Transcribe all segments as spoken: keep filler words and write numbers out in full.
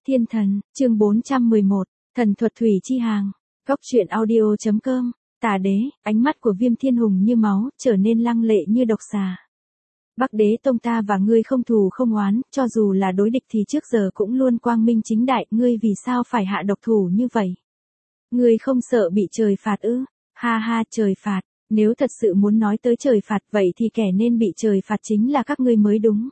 Thiên thần, chương bốn trăm mười một, thần thuật thủy chi hàng. Góc truyện audio chấm com. Tà đế, ánh mắt của Viêm Thiên Hùng như máu, trở nên lăng lệ như độc xà. Bắc đế tông ta và ngươi không thù không oán, cho dù là đối địch thì trước giờ cũng luôn quang minh chính đại, ngươi vì sao phải hạ độc thủ như vậy? Ngươi không sợ bị trời phạt ư? Ha ha, trời phạt, nếu thật sự muốn nói tới trời phạt vậy thì kẻ nên bị trời phạt chính là các ngươi mới đúng.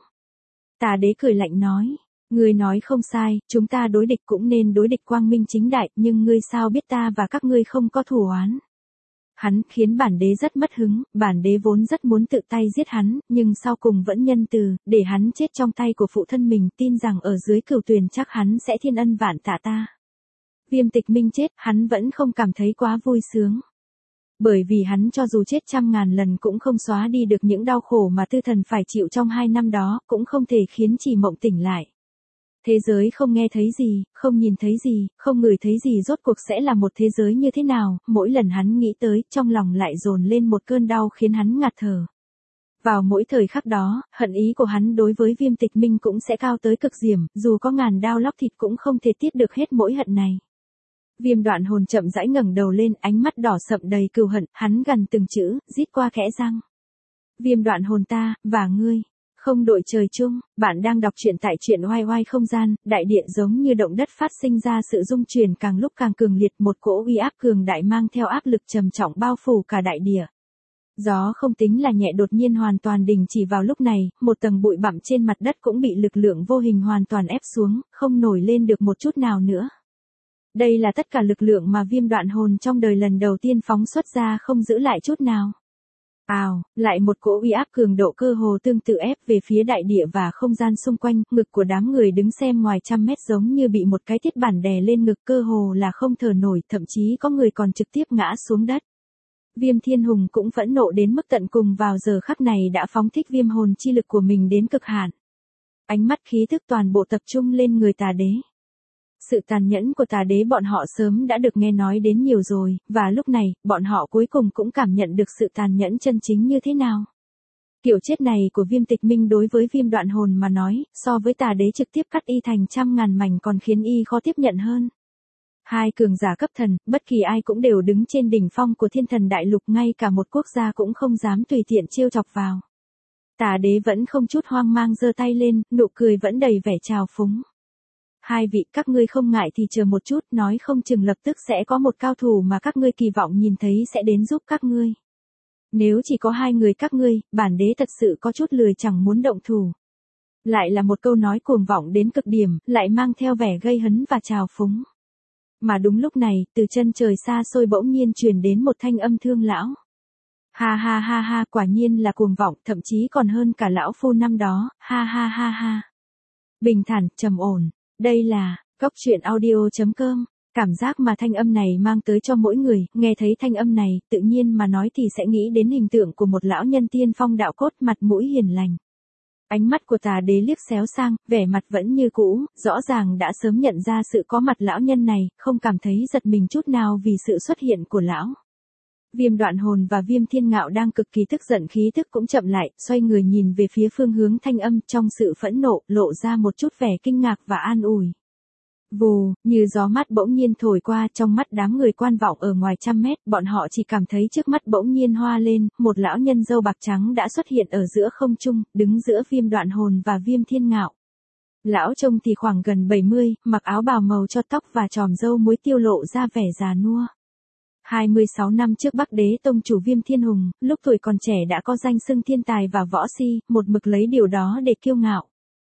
Tà đế cười lạnh nói. Ngươi nói không sai, chúng ta đối địch cũng nên đối địch quang minh chính đại, nhưng ngươi sao biết ta và các ngươi không có thù oán? Hắn khiến bản đế rất mất hứng, bản đế vốn rất muốn tự tay giết hắn, nhưng sau cùng vẫn nhân từ, để hắn chết trong tay của phụ thân mình, tin rằng ở dưới cửu tuyền chắc hắn sẽ thiên ân vạn tạ ta. Viêm Tịch Minh chết, hắn vẫn không cảm thấy quá vui sướng. Bởi vì hắn cho dù chết trăm ngàn lần cũng không xóa đi được những đau khổ mà tư thần phải chịu trong hai năm đó, cũng không thể khiến Chỉ Mộng tỉnh lại. Thế giới không nghe thấy gì, không nhìn thấy gì, không ngửi thấy gì rốt cuộc sẽ là một thế giới như thế nào, mỗi lần hắn nghĩ tới, trong lòng lại dồn lên một cơn đau khiến hắn ngạt thở. Vào mỗi thời khắc đó, hận ý của hắn đối với Viêm Tịch Minh cũng sẽ cao tới cực điểm, dù có ngàn đao lóc thịt cũng không thể tiết được hết mỗi hận này. Viêm Đoạn Hồn chậm rãi ngẩng đầu lên, ánh mắt đỏ sậm đầy cừu hận, hắn gằn từng chữ, rít qua kẽ răng. Viêm Đoạn Hồn ta, và ngươi. Không đội trời chung, bạn đang đọc truyện tại truyện oai oai không gian, đại điện giống như động đất phát sinh ra sự rung chuyển càng lúc càng cường liệt, một cỗ uy áp cường đại mang theo áp lực trầm trọng bao phủ cả đại địa. Gió không tính là nhẹ đột nhiên hoàn toàn đình chỉ vào lúc này, một tầng bụi bặm trên mặt đất cũng bị lực lượng vô hình hoàn toàn ép xuống, không nổi lên được một chút nào nữa. Đây là tất cả lực lượng mà Viêm Đoạn Hồn trong đời lần đầu tiên phóng xuất ra, không giữ lại chút nào. Ào, lại một cỗ uy áp cường độ cơ hồ tương tự ép về phía đại địa và không gian xung quanh, ngực của đám người đứng xem ngoài trăm mét giống như bị một cái thiết bản đè lên ngực, cơ hồ là không thở nổi, thậm chí có người còn trực tiếp ngã xuống đất. Viêm Thiên Hùng cũng phẫn nộ đến mức tận cùng, vào giờ khắc này đã phóng thích viêm hồn chi lực của mình đến cực hạn. Ánh mắt khí thức toàn bộ tập trung lên người tà đế. Sự tàn nhẫn của tà đế bọn họ sớm đã được nghe nói đến nhiều rồi, và lúc này, bọn họ cuối cùng cũng cảm nhận được sự tàn nhẫn chân chính như thế nào. Kiểu chết này của Viêm Tịch Minh đối với Viêm Đoạn Hồn mà nói, so với tà đế trực tiếp cắt y thành trăm ngàn mảnh còn khiến y khó tiếp nhận hơn. Hai cường giả cấp thần, bất kỳ ai cũng đều đứng trên đỉnh phong của thiên thần đại lục, ngay cả một quốc gia cũng không dám tùy tiện trêu chọc vào. Tà đế vẫn không chút hoang mang giơ tay lên, nụ cười vẫn đầy vẻ trào phúng. Hai vị, các ngươi không ngại thì chờ một chút, nói không chừng lập tức sẽ có một cao thủ mà các ngươi kỳ vọng nhìn thấy sẽ đến giúp các ngươi. Nếu chỉ có hai người các ngươi, bản đế thật sự có chút lười chẳng muốn động thủ. Lại là một câu nói cuồng vọng đến cực điểm, lại mang theo vẻ gây hấn và trào phúng. Mà đúng lúc này, từ chân trời xa xôi bỗng nhiên truyền đến một thanh âm thương lão. Ha ha ha ha, quả nhiên là cuồng vọng, thậm chí còn hơn cả lão phu năm đó, ha ha ha ha. Bình thản, trầm ổn. Đây là, góc truyện audio chấm com, cảm giác mà thanh âm này mang tới cho mỗi người, nghe thấy thanh âm này, tự nhiên mà nói thì sẽ nghĩ đến hình tượng của một lão nhân tiên phong đạo cốt, mặt mũi hiền lành. Ánh mắt của tà đế liếc xéo sang, vẻ mặt vẫn như cũ, rõ ràng đã sớm nhận ra sự có mặt lão nhân này, không cảm thấy giật mình chút nào vì sự xuất hiện của lão. Viêm Đoạn Hồn và Viêm Thiên Ngạo đang cực kỳ tức giận, khí tức cũng chậm lại, xoay người nhìn về phía phương hướng thanh âm, trong sự phẫn nộ, lộ ra một chút vẻ kinh ngạc và an ủi. Vù, như gió mát bỗng nhiên thổi qua, trong mắt đám người quan vọng ở ngoài trăm mét, bọn họ chỉ cảm thấy trước mắt bỗng nhiên hoa lên, một lão nhân râu bạc trắng đã xuất hiện ở giữa không trung, đứng giữa Viêm Đoạn Hồn và Viêm Thiên Ngạo. Lão trông thì khoảng gần bảy mươi, mặc áo bào màu cho tóc và tròm râu muối tiêu lộ ra vẻ già nua. hai mươi sáu năm trước Bắc đế tông chủ Viêm Thiên Hùng, lúc tuổi còn trẻ đã có danh xưng thiên tài và võ si, một mực lấy điều đó để kiêu ngạo.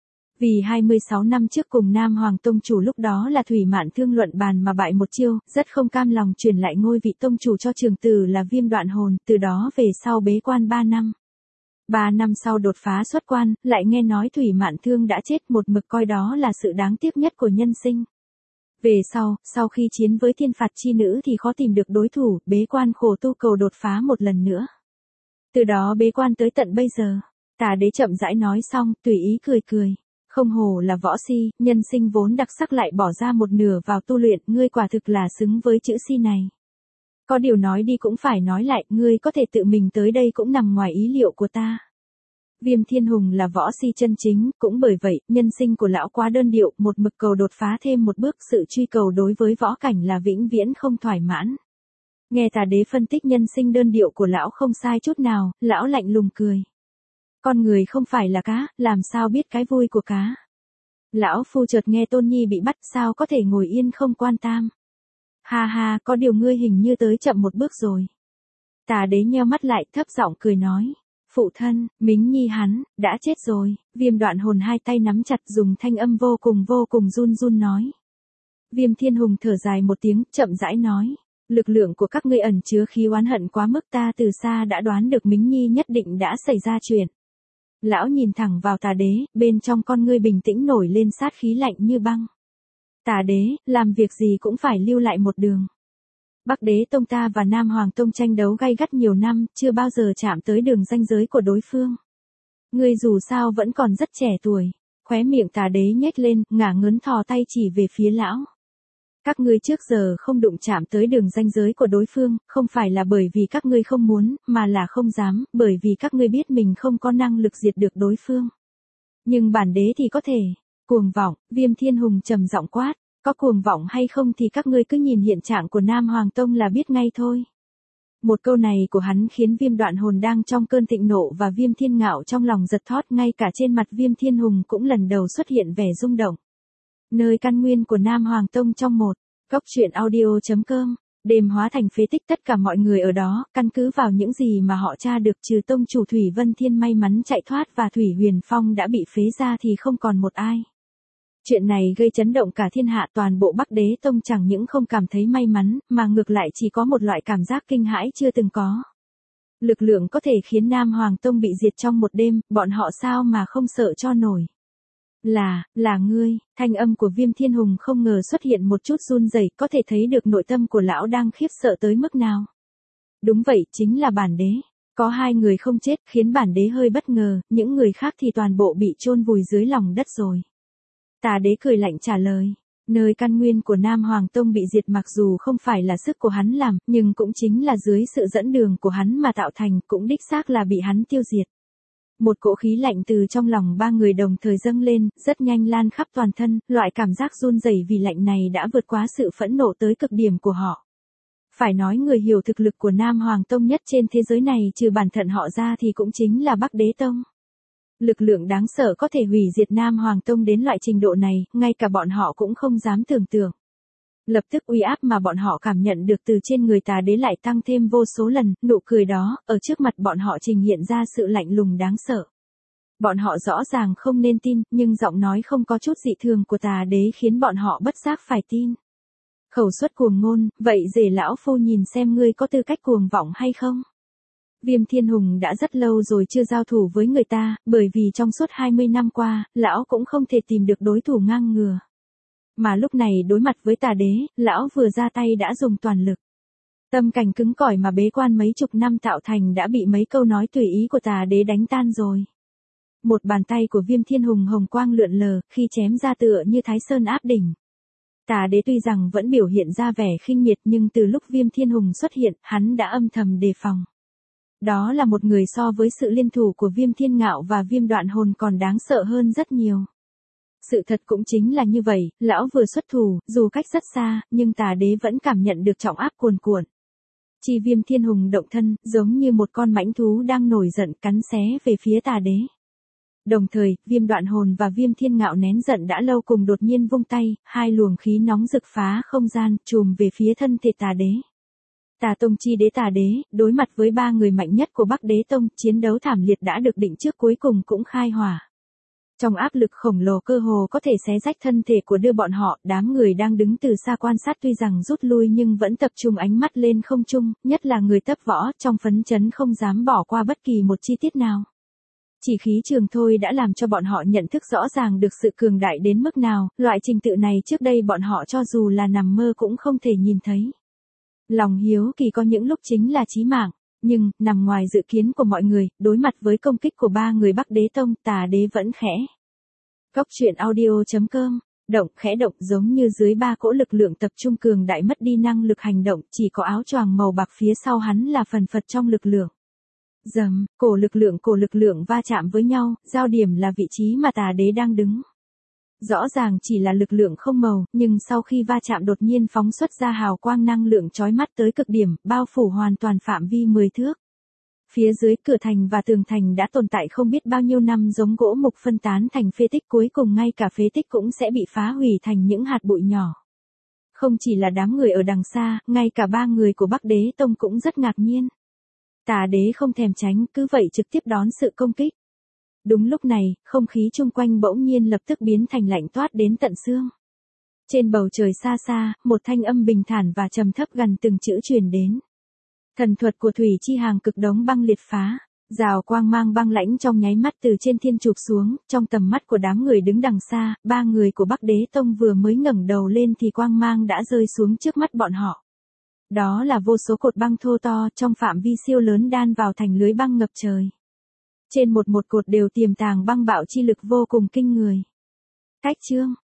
Vì hai mươi sáu năm trước cùng Nam Hoàng tông chủ lúc đó là Thủy Mạn Thương luận bàn mà bại một chiêu, rất không cam lòng truyền lại ngôi vị tông chủ cho trường tử là Viêm Đoạn Hồn, từ đó về sau bế quan ba năm. ba năm sau đột phá xuất quan, lại nghe nói Thủy Mạn Thương đã chết, một mực coi đó là sự đáng tiếc nhất của nhân sinh. Về sau, sau khi chiến với thiên phạt chi nữ thì khó tìm được đối thủ, bế quan khổ tu cầu đột phá một lần nữa. Từ đó bế quan tới tận bây giờ. Tà đế chậm rãi nói xong, tùy ý cười cười. Không hổ là võ si, nhân sinh vốn đặc sắc lại bỏ ra một nửa vào tu luyện, ngươi quả thực là xứng với chữ si này. Có điều nói đi cũng phải nói lại, ngươi có thể tự mình tới đây cũng nằm ngoài ý liệu của ta. Viêm Thiên Hùng là võ si chân chính, cũng bởi vậy, nhân sinh của lão quá đơn điệu, một mực cầu đột phá thêm một bước, sự truy cầu đối với võ cảnh là vĩnh viễn không thỏa mãn. Nghe Tà Đế phân tích nhân sinh đơn điệu của lão không sai chút nào, lão lạnh lùng cười. Con người không phải là cá, làm sao biết cái vui của cá. Lão phu chợt nghe Tôn Nhi bị bắt, sao có thể ngồi yên không quan tam. Ha ha, có điều ngươi hình như tới chậm một bước rồi. Tà Đế nheo mắt lại, thấp giọng cười nói. Phụ thân, Mính Nhi hắn, đã chết rồi. Viêm Đoạn Hồn hai tay nắm chặt, dùng thanh âm vô cùng vô cùng run run nói. Viêm Thiên Hùng thở dài một tiếng, chậm rãi nói. Lực lượng của các ngươi ẩn chứa khí oán hận quá mức, ta từ xa đã đoán được Mính Nhi nhất định đã xảy ra chuyện. Lão nhìn thẳng vào Tà Đế, bên trong con ngươi bình tĩnh nổi lên sát khí lạnh như băng. Tà Đế, làm việc gì cũng phải lưu lại một đường. Bắc Đế Tông ta và Nam Hoàng Tông tranh đấu gay gắt nhiều năm, chưa bao giờ chạm tới đường ranh giới của đối phương. Ngươi dù sao vẫn còn rất trẻ tuổi. Khóe miệng Tà Đế nhếch lên, ngả ngớn thò tay chỉ về phía lão. Các ngươi trước giờ không đụng chạm tới đường ranh giới của đối phương, không phải là bởi vì các ngươi không muốn, mà là không dám, bởi vì các ngươi biết mình không có năng lực diệt được đối phương. Nhưng bản đế thì có thể. Cuồng vọng, Viêm Thiên Hùng trầm giọng quát. Có cuồng vọng hay không thì các ngươi cứ nhìn hiện trạng của Nam Hoàng Tông là biết ngay thôi. Một câu này của hắn khiến Viêm Đoạn Hồn đang trong cơn thịnh nộ và Viêm Thiên Ngạo trong lòng giật thót, ngay cả trên mặt Viêm Thiên Hùng cũng lần đầu xuất hiện vẻ rung động. Nơi căn nguyên của Nam Hoàng Tông trong một, góc truyện audio chấm com, đêm hóa thành phế tích, tất cả mọi người ở đó, căn cứ vào những gì mà họ tra được, trừ tông chủ Thủy Vân Thiên may mắn chạy thoát và Thủy Huyền Phong đã bị phế ra thì không còn một ai. Chuyện này gây chấn động cả thiên hạ, toàn bộ Bắc Đế Tông chẳng những không cảm thấy may mắn, mà ngược lại chỉ có một loại cảm giác kinh hãi chưa từng có. Lực lượng có thể khiến Nam Hoàng Tông bị diệt trong một đêm, bọn họ sao mà không sợ cho nổi. Là, là ngươi, thanh âm của Viêm Thiên Hùng không ngờ xuất hiện một chút run rẩy, có thể thấy được nội tâm của lão đang khiếp sợ tới mức nào. Đúng vậy, chính là bản đế. Có hai người không chết, khiến bản đế hơi bất ngờ, những người khác thì toàn bộ bị chôn vùi dưới lòng đất rồi. Tà Đế cười lạnh trả lời. Nơi căn nguyên của Nam Hoàng Tông bị diệt mặc dù không phải là sức của hắn làm, nhưng cũng chính là dưới sự dẫn đường của hắn mà tạo thành, cũng đích xác là bị hắn tiêu diệt. Một cỗ khí lạnh từ trong lòng ba người đồng thời dâng lên, rất nhanh lan khắp toàn thân, loại cảm giác run rẩy vì lạnh này đã vượt quá sự phẫn nộ tới cực điểm của họ. Phải nói người hiểu thực lực của Nam Hoàng Tông nhất trên thế giới này trừ bản thân họ ra thì cũng chính là Bắc Đế Tông. Lực lượng đáng sợ có thể hủy diệt Nam Hoàng Tông đến loại trình độ này, ngay cả bọn họ cũng không dám tưởng tượng. Lập tức uy áp mà bọn họ cảm nhận được từ trên người Tà Đế lại tăng thêm vô số lần, nụ cười đó, ở trước mặt bọn họ trình hiện ra sự lạnh lùng đáng sợ. Bọn họ rõ ràng không nên tin, nhưng giọng nói không có chút dị thường của Tà Đế khiến bọn họ bất giác phải tin. Khẩu xuất cuồng ngôn, vậy rể lão phu nhìn xem ngươi có tư cách cuồng vọng hay không? Viêm Thiên Hùng đã rất lâu rồi chưa giao thủ với người ta, bởi vì trong suốt hai mươi năm qua, lão cũng không thể tìm được đối thủ ngang ngừa. Mà lúc này đối mặt với Tà Đế, lão vừa ra tay đã dùng toàn lực. Tâm cảnh cứng cỏi mà bế quan mấy chục năm tạo thành đã bị mấy câu nói tùy ý của Tà Đế đánh tan rồi. Một bàn tay của Viêm Thiên Hùng hồng quang lượn lờ, khi chém ra tựa như Thái Sơn áp đỉnh. Tà Đế tuy rằng vẫn biểu hiện ra vẻ khinh miệt, nhưng từ lúc Viêm Thiên Hùng xuất hiện, hắn đã âm thầm đề phòng. Đó là một người so với sự liên thủ của Viêm Thiên Ngạo và Viêm Đoạn Hồn còn đáng sợ hơn rất nhiều. Sự thật cũng chính là như vậy, lão vừa xuất thủ, dù cách rất xa, nhưng Tà Đế vẫn cảm nhận được trọng áp cuồn cuộn. Chi Viêm Thiên Hùng động thân, giống như một con mãnh thú đang nổi giận cắn xé về phía Tà Đế. Đồng thời, Viêm Đoạn Hồn và Viêm Thiên Ngạo nén giận đã lâu cùng đột nhiên vung tay, hai luồng khí nóng rực phá không gian, trùm về phía thân thể Tà Đế. Tà Tông chi đế Tà Đế, đối mặt với ba người mạnh nhất của Bắc Đế Tông, chiến đấu thảm liệt đã được định trước cuối cùng cũng khai hỏa. Trong áp lực khổng lồ cơ hồ có thể xé rách thân thể của đưa bọn họ, đám người đang đứng từ xa quan sát tuy rằng rút lui nhưng vẫn tập trung ánh mắt lên không trung, nhất là người tập võ, trong phấn chấn không dám bỏ qua bất kỳ một chi tiết nào. Chỉ khí trường thôi đã làm cho bọn họ nhận thức rõ ràng được sự cường đại đến mức nào, loại trình tự này trước đây bọn họ cho dù là nằm mơ cũng không thể nhìn thấy. Lòng hiếu kỳ có những lúc chính là chí mạng, nhưng, nằm ngoài dự kiến của mọi người, đối mặt với công kích của ba người Bắc Đế Tông, Tà Đế vẫn khẽ. Góc truyện audio chấm com, động khẽ động giống như dưới ba cỗ lực lượng tập trung cường đại mất đi năng lực hành động, chỉ có áo choàng màu bạc phía sau hắn là phần phật trong lực lượng. Dầm, cổ lực lượng cổ lực lượng va chạm với nhau, giao điểm là vị trí mà tà đế đang đứng. Rõ ràng chỉ là lực lượng không màu, nhưng sau khi va chạm đột nhiên phóng xuất ra hào quang năng lượng chói mắt tới cực điểm, bao phủ hoàn toàn phạm vi mười thước. Phía dưới cửa thành và tường thành đã tồn tại không biết bao nhiêu năm giống gỗ mục phân tán thành phế tích, cuối cùng ngay cả phế tích cũng sẽ bị phá hủy thành những hạt bụi nhỏ. Không chỉ là đám người ở đằng xa, ngay cả ba người của Bắc Đế Tông cũng rất ngạc nhiên. Tà đế không thèm tránh, cứ vậy trực tiếp đón sự công kích. Đúng lúc này, không khí chung quanh bỗng nhiên lập tức biến thành lạnh toát đến tận xương. Trên bầu trời xa xa, một thanh âm bình thản và trầm thấp gần từng chữ truyền đến. Thần thuật của Thủy Chi Hàng cực đống băng liệt phá, rào quang mang băng lãnh trong nháy mắt từ trên thiên chụp xuống, trong tầm mắt của đám người đứng đằng xa, ba người của Bắc Đế Tông vừa mới ngẩng đầu lên thì quang mang đã rơi xuống trước mắt bọn họ. Đó là vô số cột băng thô to trong phạm vi siêu lớn đan vào thành lưới băng ngập trời. Trên một một cột đều tiềm tàng băng bạo chi lực vô cùng kinh người. Cách chương